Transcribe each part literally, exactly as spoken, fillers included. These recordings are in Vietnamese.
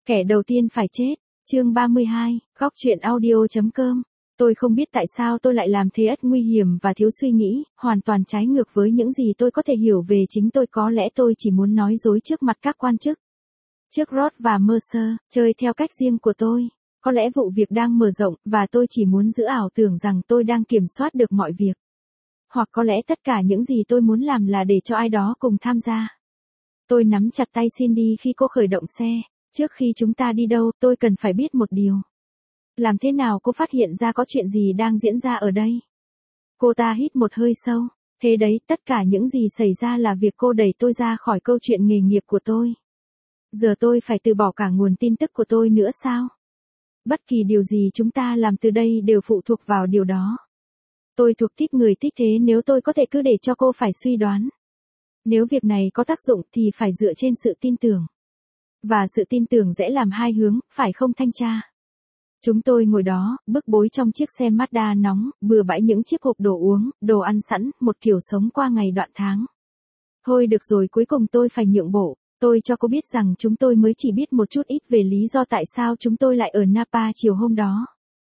Kẻ đầu tiên phải chết. Chương ba mươi hai, góc truyện audio.com. Tôi không biết tại sao tôi lại làm thế, ất nguy hiểm và thiếu suy nghĩ, hoàn toàn trái ngược với những gì tôi có thể hiểu về chính tôi. Có lẽ tôi chỉ muốn nói dối trước mặt các quan chức, trước Ross và Mercer, chơi theo cách riêng của tôi. Có lẽ vụ việc đang mở rộng, và tôi chỉ muốn giữ ảo tưởng rằng tôi đang kiểm soát được mọi việc. Hoặc có lẽ tất cả những gì tôi muốn làm là để cho ai đó cùng tham gia. Tôi nắm chặt tay Cindy khi cô khởi động xe. Trước khi chúng ta đi đâu, tôi cần phải biết một điều. Làm thế nào cô phát hiện ra có chuyện gì đang diễn ra ở đây? Cô ta hít một hơi sâu. Thế đấy, tất cả những gì xảy ra là việc cô đẩy tôi ra khỏi câu chuyện nghề nghiệp của tôi. Giờ tôi phải từ bỏ cả nguồn tin tức của tôi nữa sao? Bất kỳ điều gì chúng ta làm từ đây đều phụ thuộc vào điều đó. Tôi thuộc tiếp người thích thế, nếu tôi có thể cứ để cho cô phải suy đoán. Nếu việc này có tác dụng thì phải dựa trên sự tin tưởng. Và sự tin tưởng dễ làm hai hướng, phải không thanh tra? Chúng tôi ngồi đó, bức bối trong chiếc xe Mazda nóng, bừa bãi những chiếc hộp đồ uống, đồ ăn sẵn, một kiểu sống qua ngày đoạn tháng. Thôi được rồi, cuối cùng tôi phải nhượng bộ. Tôi cho cô biết rằng chúng tôi mới chỉ biết một chút ít về lý do tại sao chúng tôi lại ở Napa chiều hôm đó.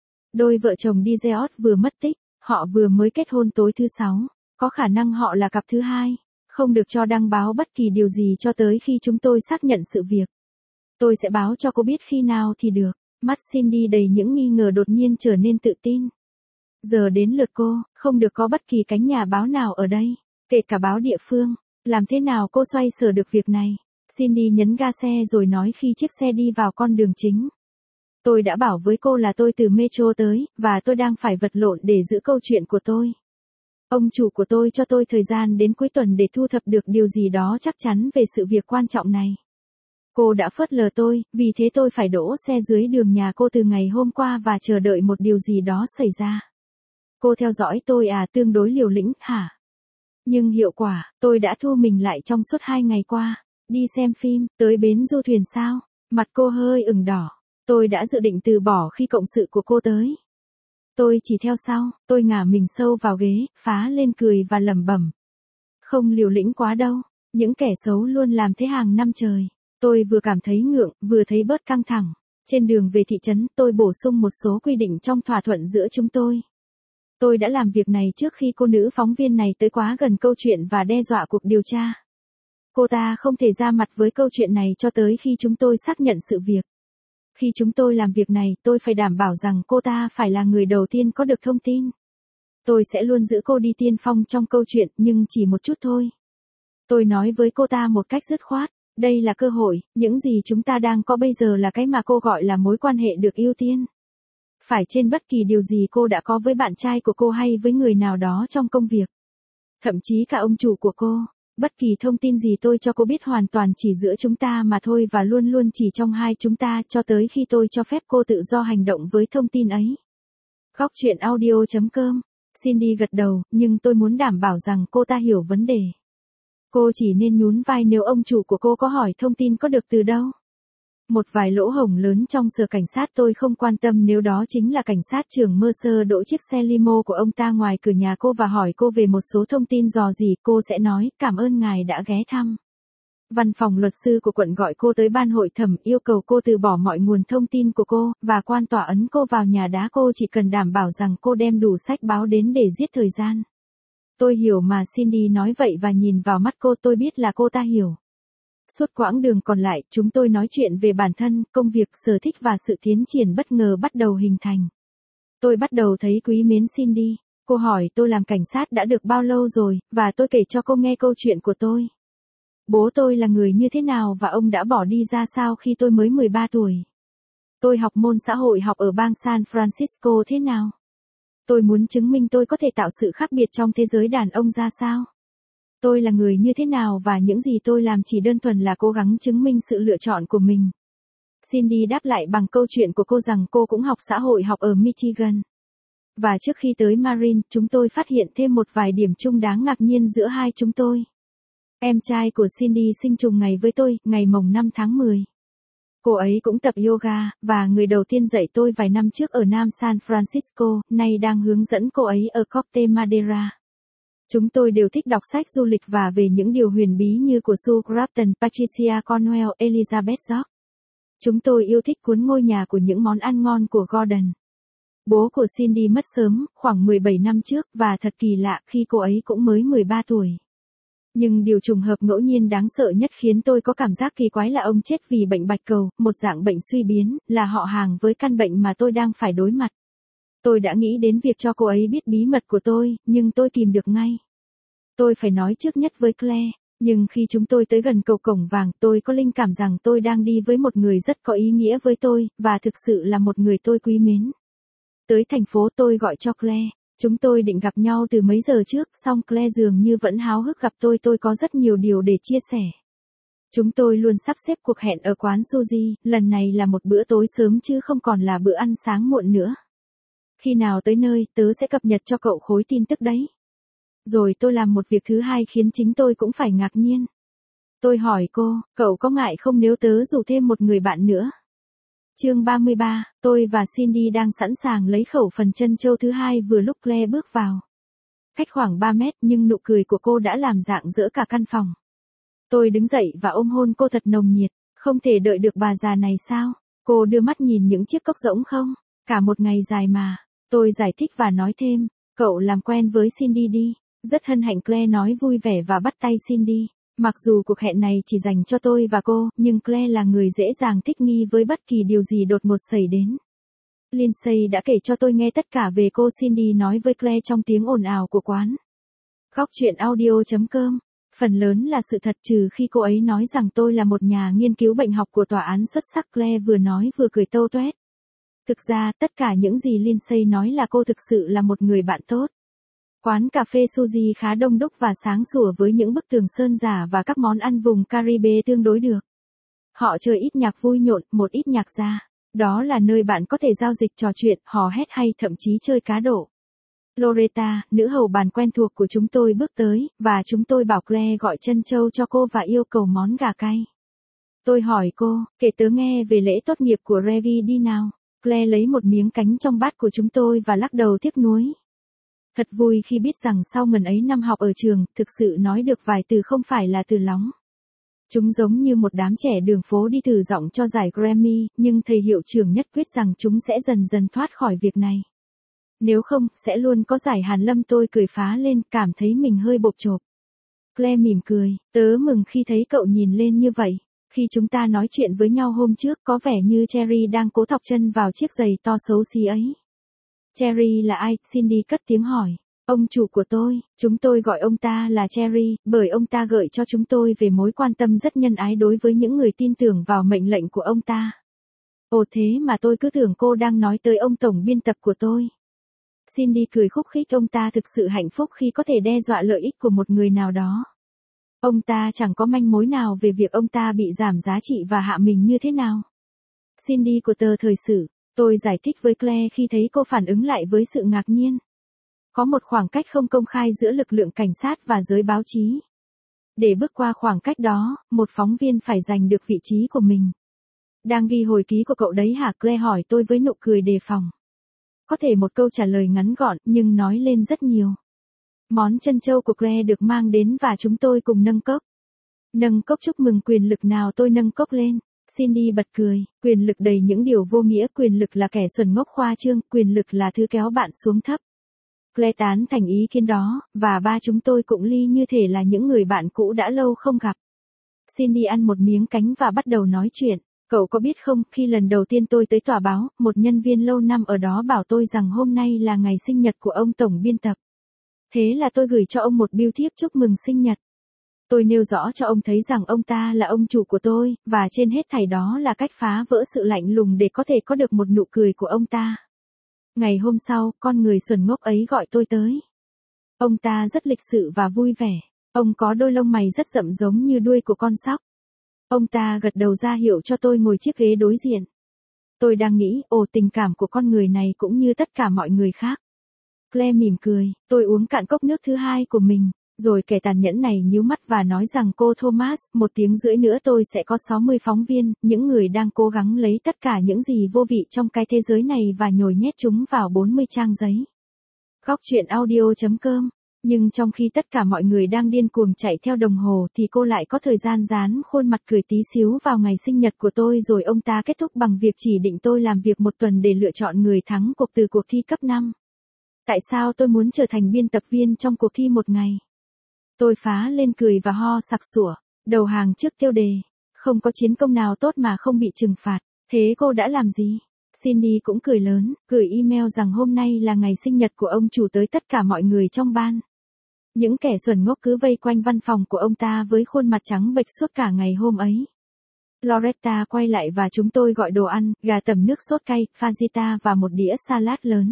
Đôi vợ chồng Digeot vừa mất tích, họ vừa mới kết hôn tối thứ sáu, có khả năng họ là cặp thứ hai, không được cho đăng báo bất kỳ điều gì cho tới khi chúng tôi xác nhận sự việc. Tôi sẽ báo cho cô biết khi nào thì được. Mắt Cindy đầy những nghi ngờ đột nhiên trở nên tự tin. Giờ đến lượt cô, không được có bất kỳ cánh nhà báo nào ở đây, kể cả báo địa phương. Làm thế nào cô xoay sở được việc này? Cindy nhấn ga xe rồi nói khi chiếc xe đi vào con đường chính. Tôi đã bảo với cô là tôi từ Metro tới, và tôi đang phải vật lộn để giữ câu chuyện của tôi. Ông chủ của tôi cho tôi thời gian đến cuối tuần để thu thập được điều gì đó chắc chắn về sự việc quan trọng này. Cô đã phớt lờ tôi, vì thế tôi phải đỗ xe dưới đường nhà cô từ ngày hôm qua và chờ đợi một điều gì đó xảy ra. Cô theo dõi tôi à? Tương đối liều lĩnh, hả? Nhưng hiệu quả, tôi đã thu mình lại trong suốt hai ngày qua. Đi xem phim, tới bến du thuyền sao? Mặt cô hơi ửng đỏ. Tôi đã dự định từ bỏ khi cộng sự của cô tới. Tôi chỉ theo sau, tôi ngả mình sâu vào ghế, phá lên cười và lẩm bẩm. Không liều lĩnh quá đâu, những kẻ xấu luôn làm thế hàng năm trời. Tôi vừa cảm thấy ngượng, vừa thấy bớt căng thẳng. Trên đường về thị trấn, tôi bổ sung một số quy định trong thỏa thuận giữa chúng tôi. Tôi đã làm việc này trước khi cô nữ phóng viên này tới quá gần câu chuyện và đe dọa cuộc điều tra. Cô ta không thể ra mặt với câu chuyện này cho tới khi chúng tôi xác nhận sự việc. Khi chúng tôi làm việc này, tôi phải đảm bảo rằng cô ta phải là người đầu tiên có được thông tin. Tôi sẽ luôn giữ cô đi tiên phong trong câu chuyện, nhưng chỉ một chút thôi. Tôi nói với cô ta một cách dứt khoát. Đây là cơ hội, những gì chúng ta đang có bây giờ là cái mà cô gọi là mối quan hệ được ưu tiên. Phải trên bất kỳ điều gì cô đã có với bạn trai của cô hay với người nào đó trong công việc. Thậm chí cả ông chủ của cô. Bất kỳ thông tin gì tôi cho cô biết hoàn toàn chỉ giữa chúng ta mà thôi, và luôn luôn chỉ trong hai chúng ta cho tới khi tôi cho phép cô tự do hành động với thông tin ấy. Góc truyện audio.com. Cindy gật đầu, nhưng tôi muốn đảm bảo rằng cô ta hiểu vấn đề. Cô chỉ nên nhún vai nếu ông chủ của cô có hỏi thông tin có được từ đâu. Một vài lỗ hổng lớn trong sở cảnh sát tôi không quan tâm nếu đó chính là cảnh sát trưởng Mercer đỗ chiếc xe limo của ông ta ngoài cửa nhà cô và hỏi cô về một số thông tin dò dỉ. Cô sẽ nói, cảm ơn ngài đã ghé thăm. Văn phòng luật sư của quận gọi cô tới ban hội thẩm, yêu cầu cô từ bỏ mọi nguồn thông tin của cô, và quan tòa ấn cô vào nhà đá. Cô chỉ cần đảm bảo rằng cô đem đủ sách báo đến để giết thời gian. Tôi hiểu mà. Cindy nói vậy và nhìn vào mắt cô, tôi biết là cô ta hiểu. Suốt quãng đường còn lại, chúng tôi nói chuyện về bản thân, công việc, sở thích và sự tiến triển bất ngờ bắt đầu hình thành. Tôi bắt đầu thấy quý mến Cindy. Cô hỏi tôi làm cảnh sát đã được bao lâu rồi, và tôi kể cho cô nghe câu chuyện của tôi. Bố tôi là người như thế nào và ông đã bỏ đi ra sao khi tôi mới mười ba tuổi. Tôi học môn xã hội học ở bang San Francisco thế nào. Tôi muốn chứng minh tôi có thể tạo sự khác biệt trong thế giới đàn ông ra sao. Tôi là người như thế nào và những gì tôi làm chỉ đơn thuần là cố gắng chứng minh sự lựa chọn của mình. Cindy đáp lại bằng câu chuyện của cô rằng cô cũng học xã hội học ở Michigan. Và trước khi tới Marin, chúng tôi phát hiện thêm một vài điểm chung đáng ngạc nhiên giữa hai chúng tôi. Em trai của Cindy sinh trùng ngày với tôi, ngày mồng năm tháng mười. Cô ấy cũng tập yoga, và người đầu tiên dạy tôi vài năm trước ở Nam San Francisco, nay đang hướng dẫn cô ấy ở Corte Madera. Chúng tôi đều thích đọc sách du lịch và về những điều huyền bí như của Sue Grafton, Patricia Cornwell, Elizabeth York. Chúng tôi yêu thích cuốn ngôi nhà của những món ăn ngon của Gordon. Bố của Cindy mất sớm, khoảng mười bảy năm trước, và thật kỳ lạ khi cô ấy cũng mới mười ba tuổi. Nhưng điều trùng hợp ngẫu nhiên đáng sợ nhất khiến tôi có cảm giác kỳ quái là ông chết vì bệnh bạch cầu, một dạng bệnh suy biến, là họ hàng với căn bệnh mà tôi đang phải đối mặt. Tôi đã nghĩ đến việc cho cô ấy biết bí mật của tôi, nhưng tôi kìm được ngay. Tôi phải nói trước nhất với Claire, nhưng khi chúng tôi tới gần cầu cổng vàng, tôi có linh cảm rằng tôi đang đi với một người rất có ý nghĩa với tôi, và thực sự là một người tôi quý mến. Tới thành phố tôi gọi cho Claire. Chúng tôi định gặp nhau từ mấy giờ trước, song Claire dường như vẫn háo hức gặp tôi, tôi có rất nhiều điều để chia sẻ. Chúng tôi luôn sắp xếp cuộc hẹn ở quán Suzy, lần này là một bữa tối sớm chứ không còn là bữa ăn sáng muộn nữa. Khi nào tới nơi, tớ sẽ cập nhật cho cậu khối tin tức đấy. Rồi tôi làm một việc thứ hai khiến chính tôi cũng phải ngạc nhiên. Tôi hỏi cô, cậu có ngại không nếu tớ rủ thêm một người bạn nữa? Chương ba mươi ba, tôi và Cindy đang sẵn sàng lấy khẩu phần trân châu thứ hai vừa lúc Claire bước vào. Cách khoảng ba mét nhưng nụ cười của cô đã làm rạng rỡ cả căn phòng. Tôi đứng dậy và ôm hôn cô thật nồng nhiệt, không thể đợi được bà già này sao? Cô đưa mắt nhìn những chiếc cốc rỗng không? Cả một ngày dài mà. Tôi giải thích và nói thêm, cậu làm quen với Cindy đi. Rất hân hạnh, Claire nói vui vẻ và bắt tay Cindy. Mặc dù cuộc hẹn này chỉ dành cho tôi và cô, nhưng Claire là người dễ dàng thích nghi với bất kỳ điều gì đột ngột xảy đến. Lindsay đã kể cho tôi nghe tất cả về cô, Cindy nói với Claire trong tiếng ồn ào của quán. Góc chuyện audio chấm com. Phần lớn là sự thật trừ khi cô ấy nói rằng tôi là một nhà nghiên cứu bệnh học của tòa án xuất sắc, Claire vừa nói vừa cười tâu toét. Thực ra, tất cả những gì Lindsay nói là cô thực sự là một người bạn tốt. Quán cà phê Suzy khá đông đúc và sáng sủa với những bức tường sơn giả và các món ăn vùng Caribe tương đối được. Họ chơi ít nhạc vui nhộn, một ít nhạc jazz. Đó là nơi bạn có thể giao dịch, trò chuyện, hò hét hay thậm chí chơi cá độ. Loretta, nữ hầu bàn quen thuộc của chúng tôi bước tới, và chúng tôi bảo Claire gọi trân châu cho cô và yêu cầu món gà cay. Tôi hỏi cô, kể tớ nghe về lễ tốt nghiệp của Reggie đi nào. Claire lấy một miếng cánh trong bát của chúng tôi và lắc đầu tiếc nuối. Thật vui khi biết rằng sau ngần ấy năm học ở trường, thực sự nói được vài từ không phải là từ lóng. Chúng giống như một đám trẻ đường phố đi thử giọng cho giải Grammy, nhưng thầy hiệu trưởng nhất quyết rằng chúng sẽ dần dần thoát khỏi việc này. Nếu không, sẽ luôn có giải hàn lâm. Tôi cười phá lên, cảm thấy mình hơi bộp chộp. Claire mỉm cười, tớ mừng khi thấy cậu nhìn lên như vậy. Khi chúng ta nói chuyện với nhau hôm trước, có vẻ như Cherry đang cố thọc chân vào chiếc giày to xấu xí ấy. Cherry là ai? Cindy cất tiếng hỏi. Ông chủ của tôi, chúng tôi gọi ông ta là Cherry, bởi ông ta gợi cho chúng tôi về mối quan tâm rất nhân ái đối với những người tin tưởng vào mệnh lệnh của ông ta. Ồ, thế mà tôi cứ tưởng cô đang nói tới ông tổng biên tập của tôi. Cindy cười khúc khích, ông ta thực sự hạnh phúc khi có thể đe dọa lợi ích của một người nào đó. Ông ta chẳng có manh mối nào về việc ông ta bị giảm giá trị và hạ mình như thế nào. Cindy của tờ Thời sự, tôi giải thích với Claire khi thấy cô phản ứng lại với sự ngạc nhiên. Có một khoảng cách không công khai giữa lực lượng cảnh sát và giới báo chí. Để bước qua khoảng cách đó, một phóng viên phải giành được vị trí của mình. Đang ghi hồi ký của cậu đấy hả? Claire hỏi tôi với nụ cười đề phòng. Có thể một câu trả lời ngắn gọn, nhưng nói lên rất nhiều. Món trân châu của Claire được mang đến và chúng tôi cùng nâng cốc. Nâng cốc chúc mừng quyền lực nào? Tôi nâng cốc lên. Cindy bật cười, quyền lực đầy những điều vô nghĩa, quyền lực là kẻ xuẩn ngốc khoa trương, quyền lực là thứ kéo bạn xuống thấp. Claire tán thành ý kiến đó, và ba chúng tôi cũng ly như thể là những người bạn cũ đã lâu không gặp. Cindy ăn một miếng cánh và bắt đầu nói chuyện. Cậu có biết không, khi lần đầu tiên tôi tới tòa báo, một nhân viên lâu năm ở đó bảo tôi rằng hôm nay là ngày sinh nhật của ông tổng biên tập. Thế là tôi gửi cho ông một bưu thiếp chúc mừng sinh nhật. Tôi nêu rõ cho ông thấy rằng ông ta là ông chủ của tôi, và trên hết thảy đó là cách phá vỡ sự lạnh lùng để có thể có được một nụ cười của ông ta. Ngày hôm sau, con người xuẩn ngốc ấy gọi tôi tới. Ông ta rất lịch sự và vui vẻ. Ông có đôi lông mày rất rậm giống như đuôi của con sóc. Ông ta gật đầu ra hiệu cho tôi ngồi chiếc ghế đối diện. Tôi đang nghĩ, ồ, tình cảm của con người này cũng như tất cả mọi người khác. Claire mỉm cười, tôi uống cạn cốc nước thứ hai của mình, rồi kẻ tàn nhẫn này nhíu mắt và nói rằng cô Thomas, một tiếng rưỡi nữa tôi sẽ có sáu mươi phóng viên, những người đang cố gắng lấy tất cả những gì vô vị trong cái thế giới này và nhồi nhét chúng vào bốn mươi trang giấy. Góc chuyện audio chấm com Nhưng trong khi tất cả mọi người đang điên cuồng chạy theo đồng hồ thì cô lại có thời gian dán khuôn mặt cười tí xíu vào ngày sinh nhật của tôi, rồi ông ta kết thúc bằng việc chỉ định tôi làm việc một tuần để lựa chọn người thắng cuộc từ cuộc thi cấp năm. Tại sao tôi muốn trở thành biên tập viên trong cuộc thi một ngày? Tôi phá lên cười và ho sặc sủa, đầu hàng trước tiêu đề. Không có chiến công nào tốt mà không bị trừng phạt. Thế cô đã làm gì? Cindy cũng cười lớn, gửi email rằng hôm nay là ngày sinh nhật của ông chủ tới tất cả mọi người trong ban. Những kẻ xuẩn ngốc cứ vây quanh văn phòng của ông ta với khuôn mặt trắng bệch suốt cả ngày hôm ấy. Loretta quay lại và chúng tôi gọi đồ ăn, gà tẩm nước sốt cay, fajita và một đĩa salad lớn.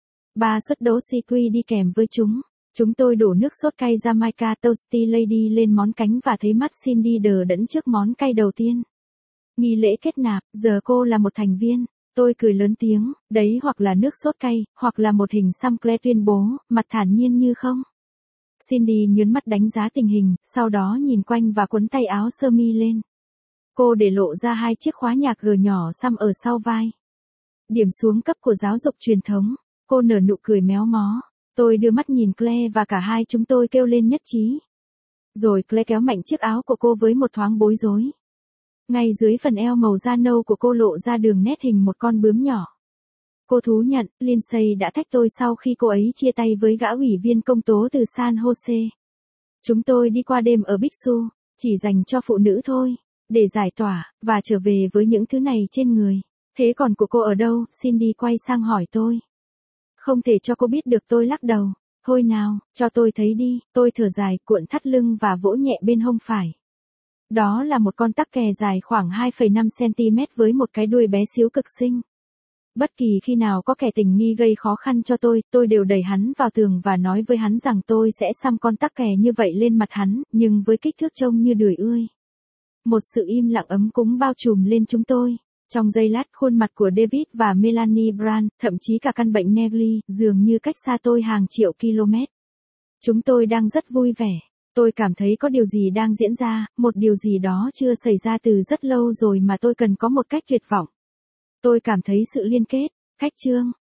Ba suất đỗ seaweed đi kèm với chúng. Chúng tôi đổ nước sốt cay Jamaica Toasty Lady lên món cánh và thấy mắt Cindy đờ đẫn trước món cay đầu tiên. Nghi lễ kết nạp, giờ cô là một thành viên. Tôi cười lớn tiếng, đấy hoặc là nước sốt cay, hoặc là một hình xăm, Claire tuyên bố, mặt thản nhiên như không. Cindy nhớn mắt đánh giá tình hình, sau đó nhìn quanh và quấn tay áo sơ mi lên. Cô để lộ ra hai chiếc khóa nhạc gờ nhỏ xăm ở sau vai. Điểm xuống cấp của giáo dục truyền thống. Cô nở nụ cười méo mó. Tôi đưa mắt nhìn Claire và cả hai chúng tôi kêu lên nhất trí. Rồi Claire kéo mạnh chiếc áo của cô với một thoáng bối rối. Ngay dưới phần eo màu da nâu của cô lộ ra đường nét hình một con bướm nhỏ. Cô thú nhận, Lindsay đã thách tôi sau khi cô ấy chia tay với gã ủy viên công tố từ San Jose. Chúng tôi đi qua đêm ở Big Sur, chỉ dành cho phụ nữ thôi, để giải tỏa, và trở về với những thứ này trên người. Thế còn của cô ở đâu? Cindy quay sang hỏi tôi. Không thể cho cô biết được, tôi lắc đầu. Thôi nào, cho tôi thấy đi. Tôi thở dài, cuộn thắt lưng và vỗ nhẹ bên hông phải. Đó là một con tắc kè dài khoảng hai phẩy năm xăng-ti-mét với một cái đuôi bé xíu cực xinh. Bất kỳ khi nào có kẻ tình nghi gây khó khăn cho tôi, tôi đều đẩy hắn vào tường và nói với hắn rằng tôi sẽ xăm con tắc kè như vậy lên mặt hắn, nhưng với kích thước trông như đười ươi. Một sự im lặng ấm cúng bao trùm lên chúng tôi. Trong giây lát, khuôn mặt của David và Melanie Brand, thậm chí cả căn bệnh Neville, dường như cách xa tôi hàng triệu km. Chúng tôi đang rất vui vẻ. Tôi cảm thấy có điều gì đang diễn ra, một điều gì đó chưa xảy ra từ rất lâu rồi mà tôi cần có một cách tuyệt vọng. Tôi cảm thấy sự liên kết. Khách chương.